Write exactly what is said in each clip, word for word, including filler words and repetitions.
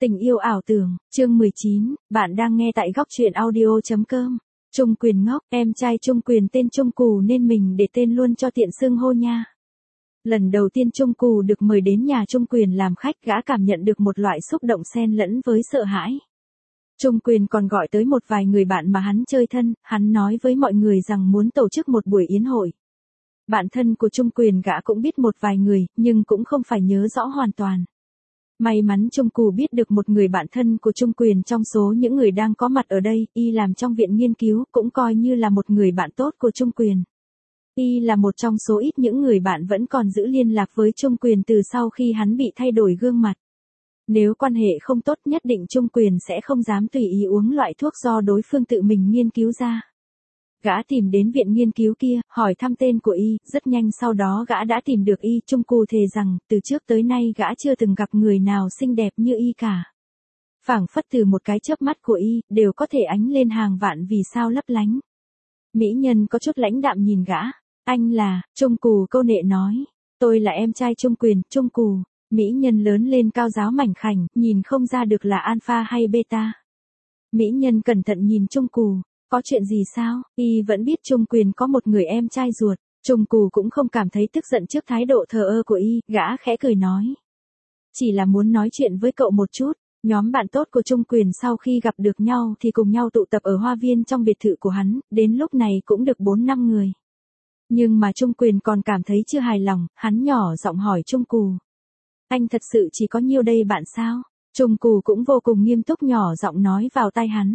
Tình yêu ảo tưởng, chương mười chín, bạn đang nghe tại góc truyện audio chấm com. Trung Quyền ngốc, em trai Trung Quyền tên Trung Cù nên mình để tên luôn cho tiện xưng hô nha. Lần đầu tiên Trung Cù được mời đến nhà Trung Quyền làm khách, gã cảm nhận được một loại xúc động xen lẫn với sợ hãi. Trung Quyền còn gọi tới một vài người bạn mà hắn chơi thân, hắn nói với mọi người rằng muốn tổ chức một buổi yến hội. Bạn thân của Trung Quyền gã cũng biết một vài người, nhưng cũng không phải nhớ rõ hoàn toàn. May mắn Trung Cù biết được một người bạn thân của Trung Quyền trong số những người đang có mặt ở đây, y làm trong viện nghiên cứu, cũng coi như là một người bạn tốt của Trung Quyền. Y là một trong số ít những người bạn vẫn còn giữ liên lạc với Trung Quyền từ sau khi hắn bị thay đổi gương mặt. Nếu quan hệ không tốt nhất định Trung Quyền sẽ không dám tùy ý uống loại thuốc do đối phương tự mình nghiên cứu ra. Gã tìm đến viện nghiên cứu kia, hỏi thăm tên của y, rất nhanh sau đó gã đã tìm được y. Trung Cù thề rằng, từ trước tới nay gã chưa từng gặp người nào xinh đẹp như y cả. Phảng phất từ một cái chớp mắt của y, đều có thể ánh lên hàng vạn vì sao lấp lánh. Mỹ nhân có chút lãnh đạm nhìn gã. Anh là, Trung Cù câu nệ nói. Tôi là em trai Trung Quyền, Trung Cù. Mỹ nhân lớn lên cao ráo mảnh khảnh, nhìn không ra được là alpha hay beta. Mỹ nhân cẩn thận nhìn Trung Cù. Có chuyện gì sao? Y vẫn biết Trung Quyền có một người em trai ruột. Trung Cù cũng không cảm thấy tức giận trước thái độ thờ ơ của y, gã khẽ cười nói. Chỉ là muốn nói chuyện với cậu một chút. Nhóm bạn tốt của Trung Quyền sau khi gặp được nhau thì cùng nhau tụ tập ở hoa viên trong biệt thự của hắn, đến lúc này cũng được bốn năm người. Nhưng mà Trung Quyền còn cảm thấy chưa hài lòng, hắn nhỏ giọng hỏi Trung Cù. Anh thật sự chỉ có nhiêu đây bạn sao? Trung Cù cũng vô cùng nghiêm túc nhỏ giọng nói vào tai hắn.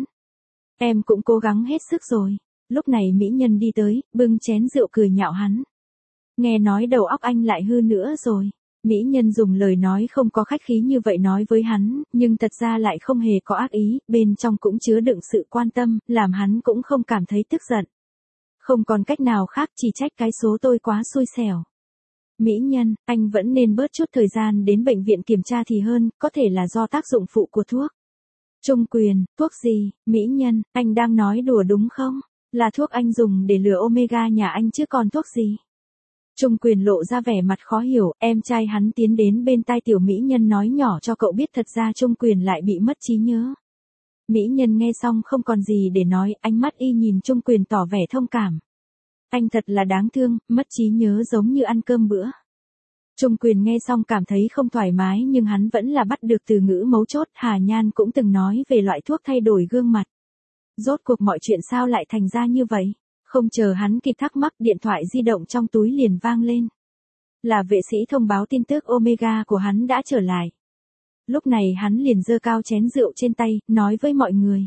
Em cũng cố gắng hết sức rồi. Lúc này mỹ nhân đi tới, bưng chén rượu cười nhạo hắn. Nghe nói đầu óc anh lại hư nữa rồi. Mỹ nhân dùng lời nói không có khách khí như vậy nói với hắn, nhưng thật ra lại không hề có ác ý, bên trong cũng chứa đựng sự quan tâm, làm hắn cũng không cảm thấy tức giận. Không còn cách nào khác, chỉ trách cái số tôi quá xui xẻo. Mỹ nhân, anh vẫn nên bớt chút thời gian đến bệnh viện kiểm tra thì hơn, có thể là do tác dụng phụ của thuốc. Trung Quyền, thuốc gì? Mỹ nhân, anh đang nói đùa đúng không? Là thuốc anh dùng để lừa Omega nhà anh chứ còn thuốc gì? Trung Quyền lộ ra vẻ mặt khó hiểu, em trai hắn tiến đến bên tai tiểu mỹ nhân nói nhỏ cho cậu biết thật ra Trung Quyền lại bị mất trí nhớ. Mỹ nhân nghe xong không còn gì để nói, ánh mắt y nhìn Trung Quyền tỏ vẻ thông cảm. Anh thật là đáng thương, mất trí nhớ giống như ăn cơm bữa. Trung Quyền nghe xong cảm thấy không thoải mái nhưng hắn vẫn là bắt được từ ngữ mấu chốt. Hà Nhan cũng từng nói về loại thuốc thay đổi gương mặt. Rốt cuộc mọi chuyện sao lại thành ra như vậy? Không chờ hắn kịp thắc mắc, điện thoại di động trong túi liền vang lên. Là vệ sĩ thông báo tin tức Omega của hắn đã trở lại. Lúc này hắn liền giơ cao chén rượu trên tay, nói với mọi người.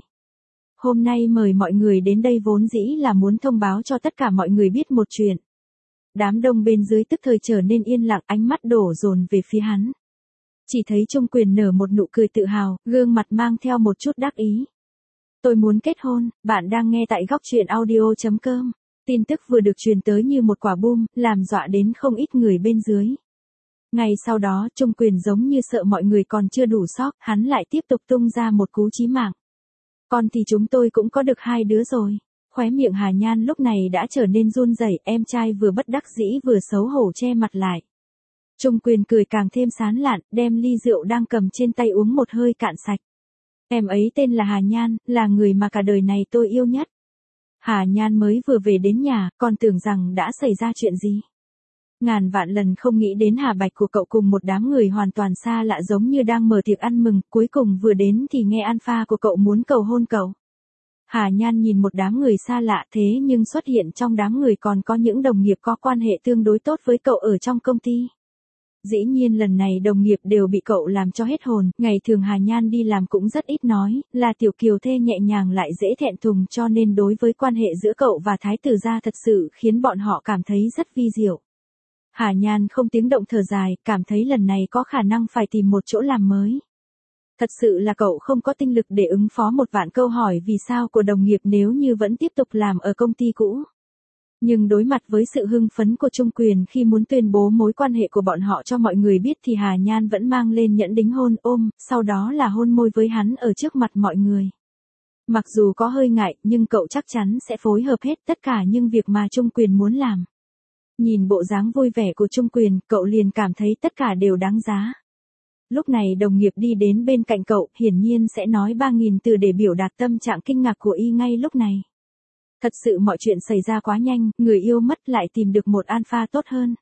Hôm nay mời mọi người đến đây vốn dĩ là muốn thông báo cho tất cả mọi người biết một chuyện. Đám đông bên dưới tức thời trở nên yên lặng, ánh mắt đổ dồn về phía hắn. Chỉ thấy Trung Quyền nở một nụ cười tự hào, gương mặt mang theo một chút đắc ý. Tôi muốn kết hôn, bạn đang nghe tại góc truyện audio chấm com. Tin tức vừa được truyền tới như một quả bom, làm dọa đến không ít người bên dưới. Ngay sau đó, Trung Quyền giống như sợ mọi người còn chưa đủ sốc, hắn lại tiếp tục tung ra một cú chí mạng. Còn thì chúng tôi cũng có được hai đứa rồi. Khóe miệng Hà Nhan lúc này đã trở nên run rẩy, em trai vừa bất đắc dĩ vừa xấu hổ che mặt lại. Trung Quyền cười càng thêm sán lạn, đem ly rượu đang cầm trên tay uống một hơi cạn sạch. Em ấy tên là Hà Nhan, là người mà cả đời này tôi yêu nhất. Hà Nhan mới vừa về đến nhà, còn tưởng rằng đã xảy ra chuyện gì. Ngàn vạn lần không nghĩ đến Hà Bạch của cậu cùng một đám người hoàn toàn xa lạ giống như đang mở tiệc ăn mừng, cuối cùng vừa đến thì nghe alpha của cậu muốn cầu hôn cậu. Hà Nhan nhìn một đám người xa lạ thế nhưng xuất hiện trong đám người còn có những đồng nghiệp có quan hệ tương đối tốt với cậu ở trong công ty. Dĩ nhiên lần này đồng nghiệp đều bị cậu làm cho hết hồn, ngày thường Hà Nhan đi làm cũng rất ít nói, là tiểu kiều thê nhẹ nhàng lại dễ thẹn thùng cho nên đối với quan hệ giữa cậu và thái tử gia thật sự khiến bọn họ cảm thấy rất vi diệu. Hà Nhan không tiếng động thở dài, cảm thấy lần này có khả năng phải tìm một chỗ làm mới. Thật sự là cậu không có tinh lực để ứng phó một vạn câu hỏi vì sao của đồng nghiệp nếu như vẫn tiếp tục làm ở công ty cũ. Nhưng đối mặt với sự hưng phấn của Trung Quyền khi muốn tuyên bố mối quan hệ của bọn họ cho mọi người biết thì Hà Nhan vẫn mang lên nhẫn đính hôn ôm, sau đó là hôn môi với hắn ở trước mặt mọi người. Mặc dù có hơi ngại nhưng cậu chắc chắn sẽ phối hợp hết tất cả những việc mà Trung Quyền muốn làm. Nhìn bộ dáng vui vẻ của Trung Quyền, cậu liền cảm thấy tất cả đều đáng giá. Lúc này đồng nghiệp đi đến bên cạnh cậu, hiển nhiên sẽ nói ba nghìn từ để biểu đạt tâm trạng kinh ngạc của y ngay lúc này. Thật sự mọi chuyện xảy ra quá nhanh, người yêu mất lại tìm được một alpha tốt hơn.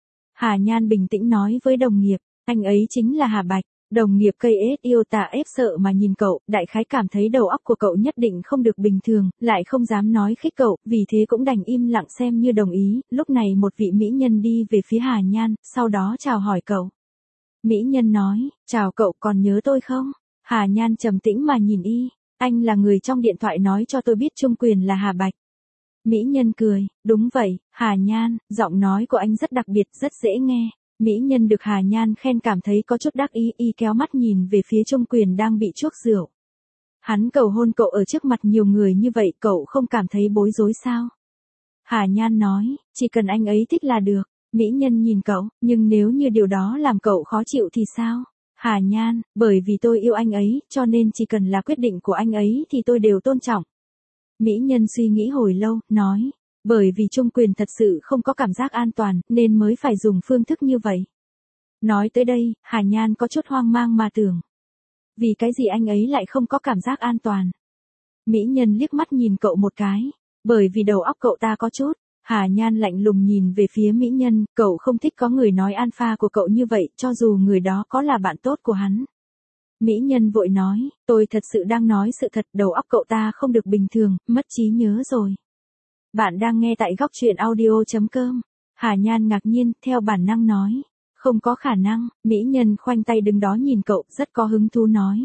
Hà Nhan bình tĩnh nói với đồng nghiệp, anh ấy chính là Hà Bạch. Đồng nghiệp cây ết yêu tà ép sợ mà nhìn cậu, đại khái cảm thấy đầu óc của cậu nhất định không được bình thường, lại không dám nói khích cậu, vì thế cũng đành im lặng xem như đồng ý. Lúc này một vị mỹ nhân đi về phía Hà Nhan, sau đó chào hỏi cậu. Mỹ nhân nói, chào cậu, còn nhớ tôi không? Hà Nhan trầm tĩnh mà nhìn y, anh là người trong điện thoại nói cho tôi biết Trung Quyền là Hà Bạch. Mỹ nhân cười, đúng vậy, Hà Nhan, giọng nói của anh rất đặc biệt, rất dễ nghe. Mỹ nhân được Hà Nhan khen cảm thấy có chút đắc ý, y kéo mắt nhìn về phía Trung Quyền đang bị chuốc rượu. Hắn cầu hôn cậu ở trước mặt nhiều người như vậy, cậu không cảm thấy bối rối sao? Hà Nhan nói, chỉ cần anh ấy thích là được. Mỹ nhân nhìn cậu, nhưng nếu như điều đó làm cậu khó chịu thì sao? Hà Nhan, bởi vì tôi yêu anh ấy, cho nên chỉ cần là quyết định của anh ấy thì tôi đều tôn trọng. Mỹ nhân suy nghĩ hồi lâu, nói, bởi vì Trung Quyền thật sự không có cảm giác an toàn, nên mới phải dùng phương thức như vậy. Nói tới đây, Hà Nhan có chút hoang mang mà tưởng. Vì cái gì anh ấy lại không có cảm giác an toàn? Mỹ nhân liếc mắt nhìn cậu một cái, bởi vì đầu óc cậu ta có chút. Hà Nhan lạnh lùng nhìn về phía mỹ nhân, cậu không thích có người nói alpha của cậu như vậy, cho dù người đó có là bạn tốt của hắn. Mỹ nhân vội nói, tôi thật sự đang nói sự thật, đầu óc cậu ta không được bình thường, mất trí nhớ rồi. Bạn đang nghe tại góc truyện audio chấm com. Hà Nhan ngạc nhiên, theo bản năng nói, không có khả năng. Mỹ nhân khoanh tay đứng đó nhìn cậu, rất có hứng thú nói.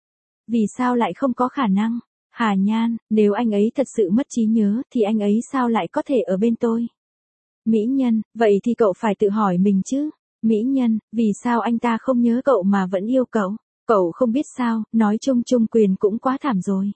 Vì sao lại không có khả năng? Hà Nhan, nếu anh ấy thật sự mất trí nhớ, thì anh ấy sao lại có thể ở bên tôi? Mỹ nhân, vậy thì cậu phải tự hỏi mình chứ. Mỹ nhân, vì sao anh ta không nhớ cậu mà vẫn yêu cậu? Cậu không biết sao, nói chung Trung Quyền cũng quá thảm rồi.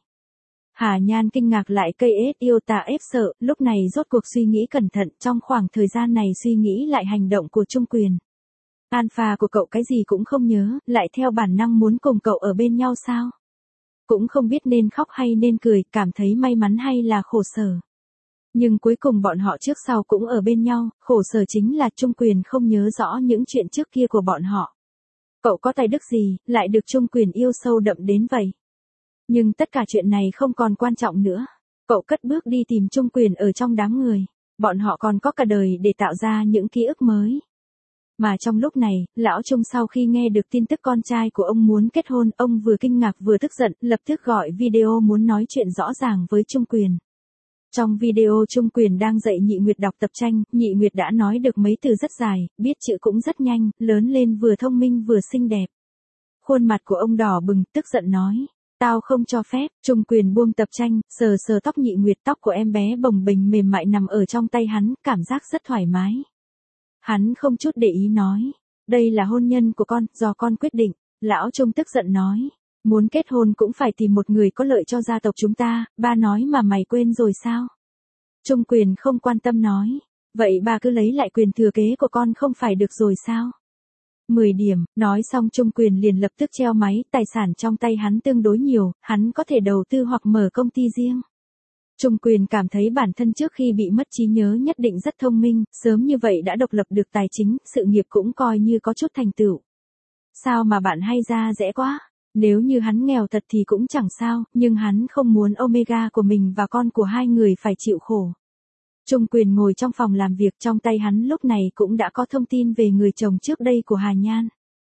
Hà Nhan kinh ngạc lại cây ết yêu tà ép sợ, lúc này rốt cuộc suy nghĩ cẩn thận, trong khoảng thời gian này suy nghĩ lại hành động của Trung Quyền. Alpha của cậu cái gì cũng không nhớ, lại theo bản năng muốn cùng cậu ở bên nhau sao? Cũng không biết nên khóc hay nên cười, cảm thấy may mắn hay là khổ sở. Nhưng cuối cùng bọn họ trước sau cũng ở bên nhau, khổ sở chính là Trung Quyền không nhớ rõ những chuyện trước kia của bọn họ. Cậu có tài đức gì, lại được Trung Quyền yêu sâu đậm đến vậy? Nhưng tất cả chuyện này không còn quan trọng nữa. Cậu cất bước đi tìm Trung Quyền ở trong đám người. Bọn họ còn có cả đời để tạo ra những ký ức mới. Mà trong lúc này, lão Trung sau khi nghe được tin tức con trai của ông muốn kết hôn, ông vừa kinh ngạc vừa tức giận, lập tức gọi video muốn nói chuyện rõ ràng với Trung Quyền. Trong video Trung Quyền đang dạy Nhị Nguyệt đọc tập tranh, Nhị Nguyệt đã nói được mấy từ rất dài, biết chữ cũng rất nhanh, lớn lên vừa thông minh vừa xinh đẹp. Khuôn mặt của ông đỏ bừng, tức giận nói. Tao không cho phép. Trung Quyền buông tập tranh, sờ sờ tóc Nhị Nguyệt, tóc của em bé bồng bềnh mềm mại nằm ở trong tay hắn, cảm giác rất thoải mái. Hắn không chút để ý nói, đây là hôn nhân của con, do con quyết định. Lão Trung tức giận nói, muốn kết hôn cũng phải tìm một người có lợi cho gia tộc chúng ta, ba nói mà mày quên rồi sao? Trung Quyền không quan tâm nói, vậy ba cứ lấy lại quyền thừa kế của con không phải được rồi sao? mười điểm, nói xong Trung Quyền liền lập tức treo máy, tài sản trong tay hắn tương đối nhiều, hắn có thể đầu tư hoặc mở công ty riêng. Trung Quyền cảm thấy bản thân trước khi bị mất trí nhớ nhất định rất thông minh, sớm như vậy đã độc lập được tài chính, sự nghiệp cũng coi như có chút thành tựu. Sao mà bạn hay ra rẽ quá? Nếu như hắn nghèo thật thì cũng chẳng sao, nhưng hắn không muốn Omega của mình và con của hai người phải chịu khổ. Trung Quyền ngồi trong phòng làm việc, trong tay hắn lúc này cũng đã có thông tin về người chồng trước đây của Hà Nhan.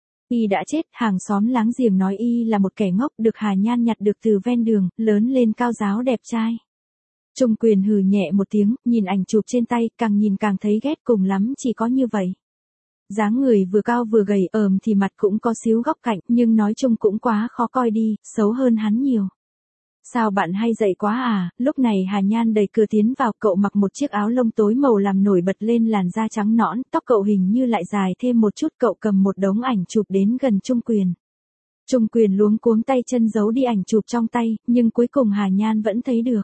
Y đã chết, hàng xóm láng giềng nói y là một kẻ ngốc, được Hà Nhan nhặt được từ ven đường, lớn lên cao ráo đẹp trai. Trung Quyền hừ nhẹ một tiếng, nhìn ảnh chụp trên tay, càng nhìn càng thấy ghét, cùng lắm chỉ có như vậy. Dáng người vừa cao vừa gầy, ờm thì mặt cũng có xíu góc cạnh, nhưng nói chung cũng quá khó coi đi, xấu hơn hắn nhiều. Sao bạn hay dậy quá à? Lúc này Hà Nhan đẩy cửa tiến vào, cậu mặc một chiếc áo lông tối màu làm nổi bật lên làn da trắng nõn, tóc cậu hình như lại dài thêm một chút, cậu cầm một đống ảnh chụp đến gần Trung Quyền. Trung Quyền luống cuống tay chân giấu đi ảnh chụp trong tay, nhưng cuối cùng Hà Nhan vẫn thấy được.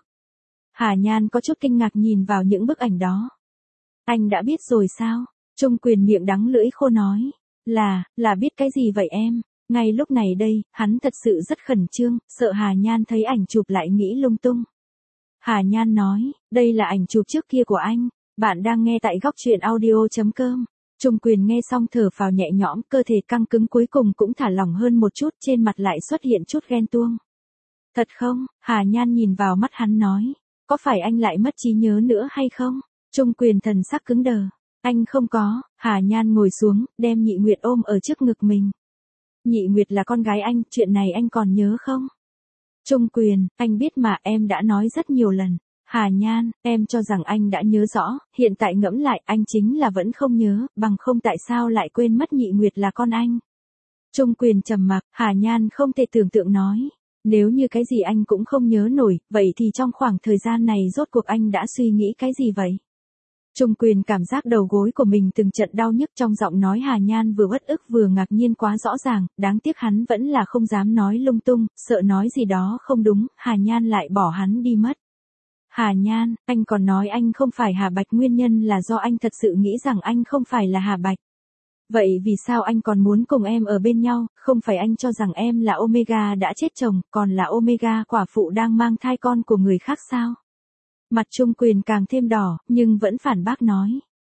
Hà Nhan có chút kinh ngạc nhìn vào những bức ảnh đó. Anh đã biết rồi sao? Trung Quyền miệng đắng lưỡi khô nói. Là, là biết cái gì vậy em? Ngay lúc này đây, hắn thật sự rất khẩn trương, sợ Hà Nhan thấy ảnh chụp lại nghĩ lung tung. Hà Nhan nói, đây là ảnh chụp trước kia của anh. Bạn đang nghe tại góc truyện audio chấm com. Trung Quyền nghe xong thở phào nhẹ nhõm, cơ thể căng cứng cuối cùng cũng thả lỏng hơn một chút, trên mặt lại xuất hiện chút ghen tuông. Thật không? Hà Nhan nhìn vào mắt hắn nói. Có phải anh lại mất trí nhớ nữa hay không? Trung Quyền thần sắc cứng đờ. Anh không có. Hà Nhan ngồi xuống, đem Nhị Nguyệt ôm ở trước ngực mình. Nhị Nguyệt là con gái anh, chuyện này anh còn nhớ không? Trung Quyền, anh biết mà, em đã nói rất nhiều lần. Hà Nhan, em cho rằng anh đã nhớ rõ, hiện tại ngẫm lại anh chính là vẫn không nhớ, bằng không tại sao lại quên mất Nhị Nguyệt là con anh. Trung Quyền trầm mặc, Hà Nhan không thể tưởng tượng nói. Nếu như cái gì anh cũng không nhớ nổi, vậy thì trong khoảng thời gian này rốt cuộc anh đã suy nghĩ cái gì vậy? Trung Quyền cảm giác đầu gối của mình từng trận đau nhức, trong giọng nói Hà Nhan vừa uất ức vừa ngạc nhiên quá rõ ràng, đáng tiếc hắn vẫn là không dám nói lung tung, sợ nói gì đó không đúng, Hà Nhan lại bỏ hắn đi mất. Hà Nhan, anh còn nói anh không phải Hà Bạch, nguyên nhân là do anh thật sự nghĩ rằng anh không phải là Hà Bạch. Vậy vì sao anh còn muốn cùng em ở bên nhau, không phải anh cho rằng em là Omega đã chết chồng, còn là Omega quả phụ đang mang thai con của người khác sao? Mặt Trung Quyền càng thêm đỏ, nhưng vẫn phản bác nói.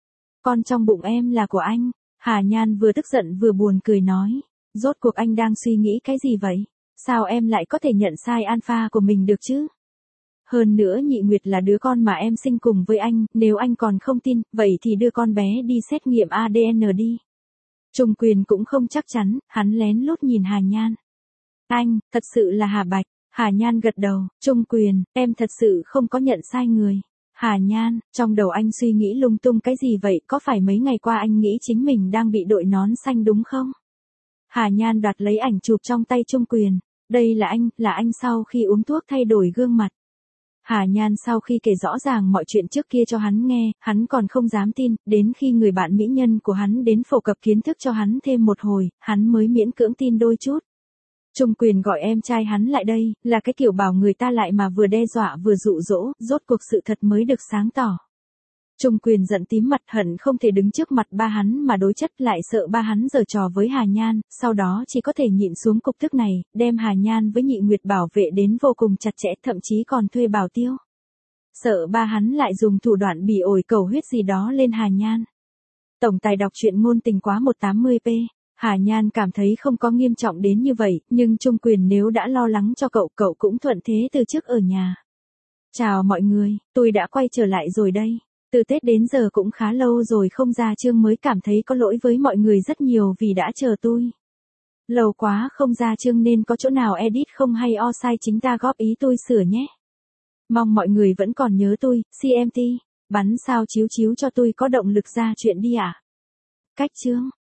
Con trong bụng em là của anh. Hà Nhan vừa tức giận vừa buồn cười nói. Rốt cuộc anh đang suy nghĩ cái gì vậy? Sao em lại có thể nhận sai alpha của mình được chứ? Hơn nữa Nhị Nguyệt là đứa con mà em sinh cùng với anh, nếu anh còn không tin, vậy thì đưa con bé đi xét nghiệm a đê en đi. Trung Quyền cũng không chắc chắn, hắn lén lút nhìn Hà Nhan. Anh, thật sự là Hà Bạch. Hà Nhan gật đầu, Trung Quyền, em thật sự không có nhận sai người. Hà Nhan, trong đầu anh suy nghĩ lung tung cái gì vậy, có phải mấy ngày qua anh nghĩ chính mình đang bị đội nón xanh đúng không? Hà Nhan đoạt lấy ảnh chụp trong tay Trung Quyền. Đây là anh, là anh sau khi uống thuốc thay đổi gương mặt. Hà Nhan sau khi kể rõ ràng mọi chuyện trước kia cho hắn nghe, hắn còn không dám tin, đến khi người bạn mỹ nhân của hắn đến phổ cập kiến thức cho hắn thêm một hồi, hắn mới miễn cưỡng tin đôi chút. Trung Quyền gọi em trai hắn lại đây, là cái kiểu bảo người ta lại mà vừa đe dọa vừa dụ dỗ, rốt cuộc sự thật mới được sáng tỏ. Trung Quyền giận tím mặt, hận không thể đứng trước mặt ba hắn mà đối chất, lại sợ ba hắn giở trò với Hà Nhan, sau đó chỉ có thể nhịn xuống cục tức này, đem Hà Nhan với Nhị Nguyệt bảo vệ đến vô cùng chặt chẽ, thậm chí còn thuê bảo tiêu. Sợ ba hắn lại dùng thủ đoạn bỉ ổi cầu huyết gì đó lên Hà Nhan. Tổng tài đọc truyện ngôn tình quá một trăm tám mươi p. Hà Nhan cảm thấy không có nghiêm trọng đến như vậy, nhưng Trung Quyền nếu đã lo lắng cho cậu, cậu cũng thuận thế từ trước ở nhà. Chào mọi người, tôi đã quay trở lại rồi đây. Từ Tết đến giờ cũng khá lâu rồi không ra chương mới, cảm thấy có lỗi với mọi người rất nhiều vì đã chờ tôi. Lâu quá không ra chương nên có chỗ nào edit không hay o sai chính ta góp ý tôi sửa nhé. Mong mọi người vẫn còn nhớ tôi, xê em tê, bắn sao chiếu chiếu cho tôi có động lực ra chuyện đi ạ. À? Cách chương.